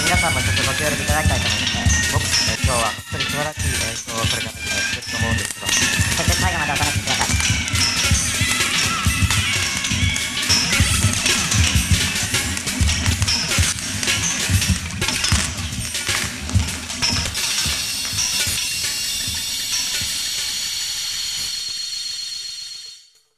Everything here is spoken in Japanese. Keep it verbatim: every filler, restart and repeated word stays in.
皆さんもちょっとご協力いただきたいと思いますね。僕、えー今日は本当に素晴らしい